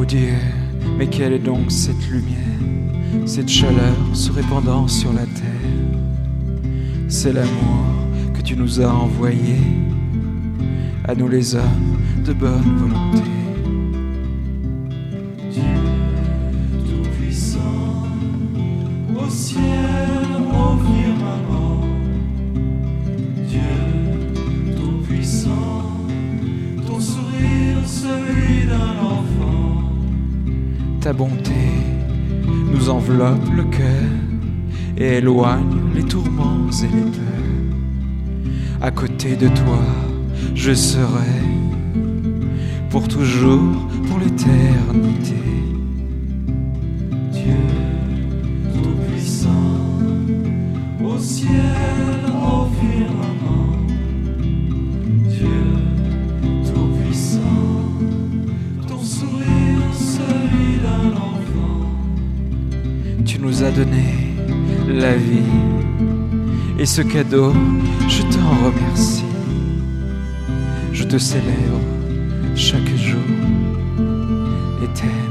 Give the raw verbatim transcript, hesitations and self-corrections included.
Dieu, mais quelle est donc cette lumière, cette chaleur se répandant sur la terre? C'est l'amour que tu nous as envoyé, à nous les hommes de bonne volonté. Dieu tout-puissant, au ciel, au firmament. Dieu tout-puissant, ton sourire, celui d'un enfant. Ta bonté nous enveloppe le cœur et éloigne les tourments et les peurs. À côté de toi, je serai pour toujours, pour l'éternité. Dieu tout-puissant, au ciel, au firmament. Dieu tout-puissant, ton sourire, celui d'un enfant. Tu nous as donné la vie et ce cadeau, je t'en remercie. Je te célèbre chaque jour et t'aime.